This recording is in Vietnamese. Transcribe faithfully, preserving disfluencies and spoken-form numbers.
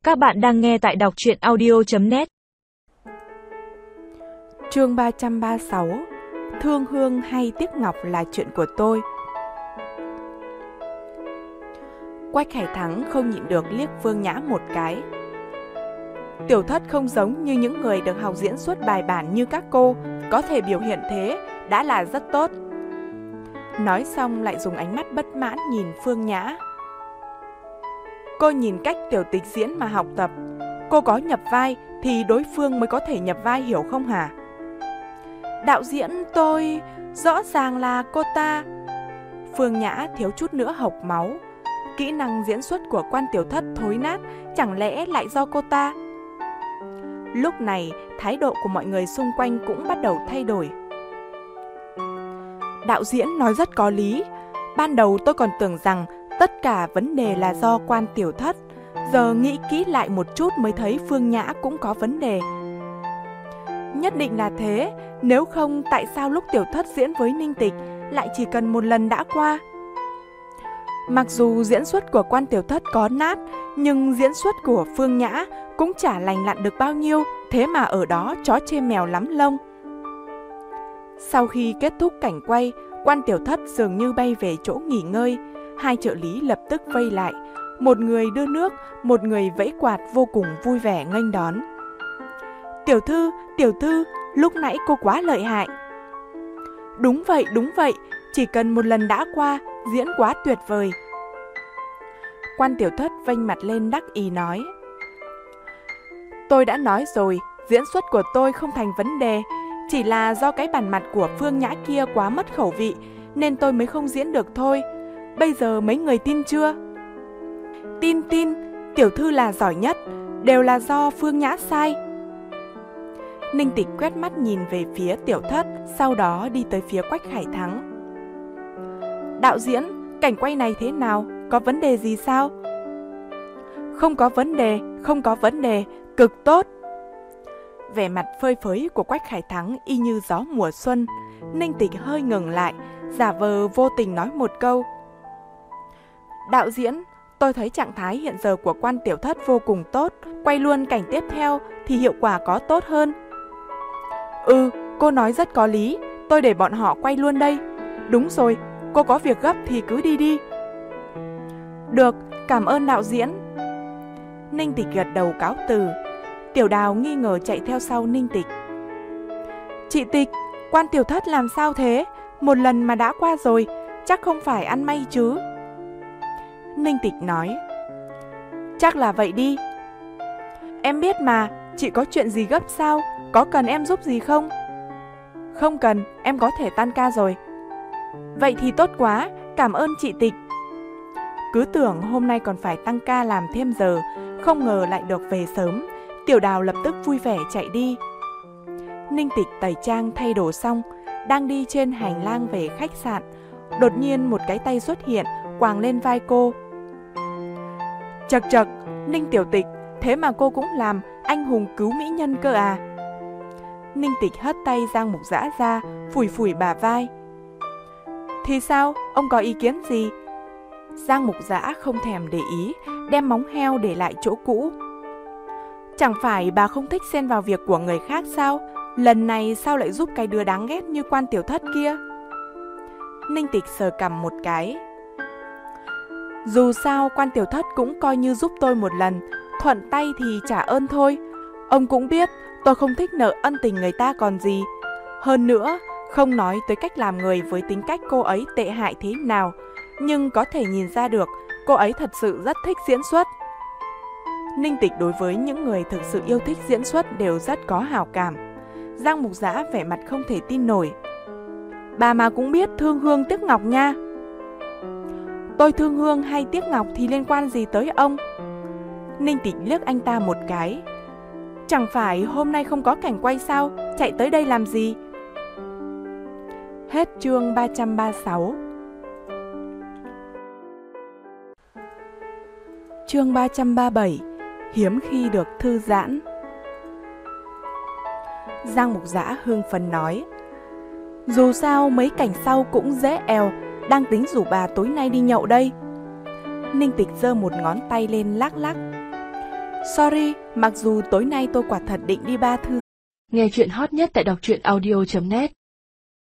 Các bạn đang nghe tại đọc truyện audio chấm net. Chương ba trăm ba mươi sáu. Thương hương hay tiếc ngọc là chuyện của tôi. Quách Khải Thắng không nhịn được liếc Phương Nhã một cái. Tiểu Thất không giống như những người được học diễn xuất bài bản như các cô, có thể biểu hiện thế đã là rất tốt. Nói xong lại dùng ánh mắt bất mãn nhìn Phương Nhã. Cô nhìn cách Tiểu Tịch diễn mà học tập. Cô có nhập vai thì đối phương mới có thể nhập vai, hiểu không hả? Đạo diễn tôi, rõ ràng là cô ta. Phương Nhã thiếu chút nữa hộc máu. Kỹ năng diễn xuất của Quan Tiểu Thất thối nát, chẳng lẽ lại do cô ta? Lúc này, thái độ của mọi người xung quanh cũng bắt đầu thay đổi. Đạo diễn nói rất có lý. Ban đầu tôi còn tưởng rằng tất cả vấn đề là do Quan Tiểu Thất. Giờ nghĩ kỹ lại một chút mới thấy Phương Nhã cũng có vấn đề. Nhất định là thế, nếu không tại sao lúc Tiểu Thất diễn với Ninh Tịch lại chỉ cần một lần đã qua? Mặc dù diễn xuất của Quan Tiểu Thất có nát, nhưng diễn xuất của Phương Nhã cũng chả lành lặn được bao nhiêu, thế mà ở đó chó chê mèo lắm lông. Sau khi kết thúc cảnh quay, Quan Tiểu Thất dường như bay về chỗ nghỉ ngơi. Hai trợ lý lập tức vây lại, một người đưa nước, một người vẫy quạt vô cùng vui vẻ nghênh đón. Tiểu thư, tiểu thư, lúc nãy cô quá lợi hại. Đúng vậy, đúng vậy, chỉ cần một lần đã qua, diễn quá tuyệt vời. Quan Tiểu Thất vênh mặt lên đắc ý nói. Tôi đã nói rồi, diễn xuất của tôi không thành vấn đề, chỉ là do cái bản mặt của Phương Nhã kia quá mất khẩu vị, nên tôi mới không diễn được thôi. Bây giờ mấy người tin chưa? Tin tin, tiểu thư là giỏi nhất, đều là do Phương Nhã sai. Ninh Tịch quét mắt nhìn về phía Tiểu Thất, sau đó đi tới phía Quách Khải Thắng. Đạo diễn, cảnh quay này thế nào? Có vấn đề gì sao? Không có vấn đề, không có vấn đề, cực tốt. Vẻ mặt phơi phới của Quách Khải Thắng y như gió mùa xuân. Ninh Tịch hơi ngừng lại, giả vờ vô tình nói một câu. Đạo diễn, tôi thấy trạng thái hiện giờ của Quan Tiểu Thất vô cùng tốt, quay luôn cảnh tiếp theo thì hiệu quả có tốt hơn. Ừ, cô nói rất có lý, tôi để bọn họ quay luôn đây. Đúng rồi, cô có việc gấp thì cứ đi đi. Được, cảm ơn đạo diễn. Ninh Tịch gật đầu cáo từ. Tiểu Đào nghi ngờ chạy theo sau Ninh Tịch. Chị Tịch, Quan Tiểu Thất làm sao thế? Một lần mà đã qua rồi, chắc không phải ăn may chứ? Ninh Tịch nói. Chắc là vậy đi. Em biết mà, chị có chuyện gì gấp sao? Có cần em giúp gì không? Không cần, em có thể tan ca rồi. Vậy thì tốt quá, cảm ơn chị Tịch. Cứ tưởng hôm nay còn phải tăng ca làm thêm giờ, không ngờ lại được về sớm. Tiểu Đào lập tức vui vẻ chạy đi. Ninh Tịch tẩy trang thay đồ xong, đang đi trên hành lang về khách sạn. Đột nhiên một cái tay xuất hiện, quàng lên vai cô. Chật chật, Ninh Tiểu Tịch, thế mà cô cũng làm anh hùng cứu mỹ nhân cơ à? Ninh Tịch hất tay Giang Mục Dã ra, phủi phủi bả vai. Thì sao, ông có ý kiến gì? Giang Mục Dã không thèm để ý, đem móng heo để lại chỗ cũ. Chẳng phải bà không thích xen vào việc của người khác sao? Lần này sao lại giúp cái đứa đáng ghét như Quan Tiểu Thất kia? Ninh Tịch sờ cằm một cái. Dù sao Quan Tiểu Thất cũng coi như giúp tôi một lần, thuận tay thì trả ơn thôi. Ông cũng biết tôi không thích nợ ân tình người ta còn gì. Hơn nữa, không nói tới cách làm người với tính cách cô ấy tệ hại thế nào, nhưng có thể nhìn ra được cô ấy thật sự rất thích diễn xuất. Ninh Tịch đối với những người thực sự yêu thích diễn xuất đều rất có hảo cảm. Giang Mục Dã vẻ mặt không thể tin nổi. Bà mà cũng biết thương hương tiếc ngọc nha. Tôi thương hương hay tiếc ngọc thì liên quan gì tới ông? Ninh Tịch liếc anh ta một cái. Chẳng phải hôm nay không có cảnh quay sao? Chạy tới đây làm gì? Hết chương ba trăm ba mươi sáu. Chương ba trăm ba mươi bảy. Hiếm khi được thư giãn. Giang Mục Dã hưng phấn nói. Dù sao mấy cảnh sau cũng dễ èo, đang tính rủ bà tối nay đi nhậu đây. Ninh Tịch giơ một ngón tay lên lắc lắc. Sorry, mặc dù tối nay tôi quả thật định đi ba thư. Nghe chuyện hot nhất tại đọc truyện audio chấm net.